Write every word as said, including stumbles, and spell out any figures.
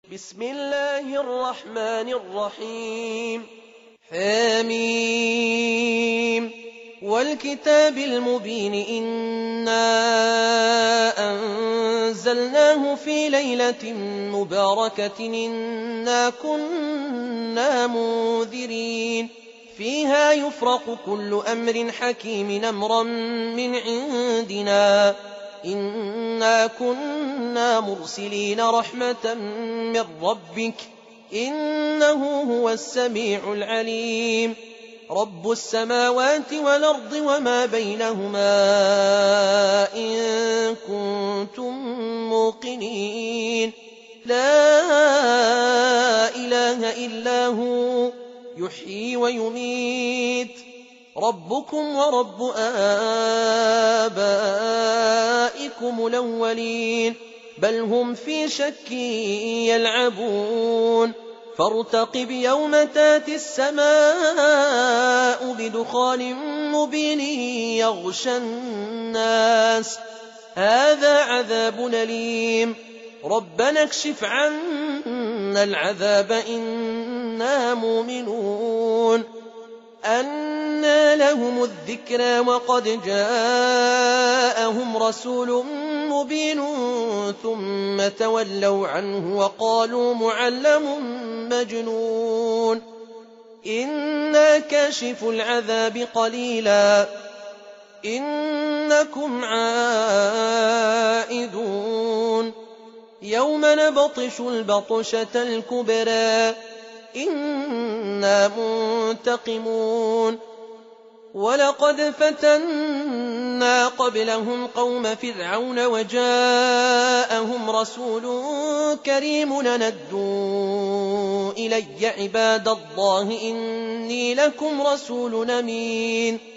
بسم الله الرحمن الرحيم حميم والكتاب المبين إنا أنزلناه في ليلة مباركة إنا كنا منذرين فيها يفرق كل أمر حكيم أمرا من عندنا إنا كنا مرسلين رحمة من ربك إنه هو السميع العليم رب السماوات والأرض وما بينهما إن كنتم موقنين لا إله إلا هو يحيي ويميت ربكم ورب آبائكم الأولين بل هم في شك يلعبون فارتقب يوم تاتي السماء بدخان مبين يغشى الناس هذا عذاب أليم ربنا اكشف عنا العذاب إنا مؤمنون أنى لهم الذكرى وقد جاءهم رسول مبين ثم تولوا عنه وقالوا معلم مجنون إنا كاشف العذاب قليلا إنكم عائدون يوم نبطش البطشة الكبرى إنا منتقمون ولقد فتنا قبلهم قوم فرعون وجاءهم رسول كريم ندوا إلي عباد الله إني لكم رسول أمين